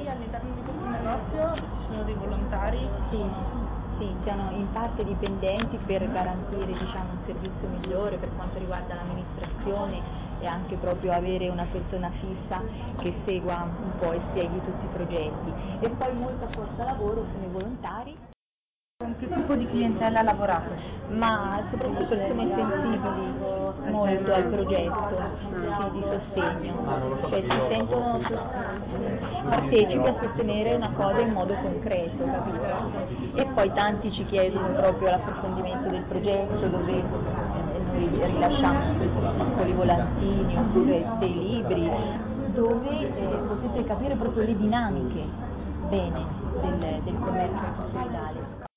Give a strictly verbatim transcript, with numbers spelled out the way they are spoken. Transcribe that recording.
all'interno di questo negozio ci sono dei volontari? Sì, sì, siano in parte dipendenti per garantire, diciamo, un servizio migliore per quanto riguarda l'amministrazione e anche proprio avere una persona fissa che segua un po' e spieghi tutti i progetti. E poi molta forza lavoro sono i volontari. Con che tipo di clientela lavorate? Ma soprattutto persone sensibili molto al progetto, sì, di sostegno, cioè si sentono sos- partecipi a sostenere una cosa in modo concreto, capito? E poi tanti ci chiedono proprio l'approfondimento del progetto, dove eh, noi rilasciamo questi piccoli volantini oppure dei libri dove eh, potete capire proprio le dinamiche bene del, del commercio solidale.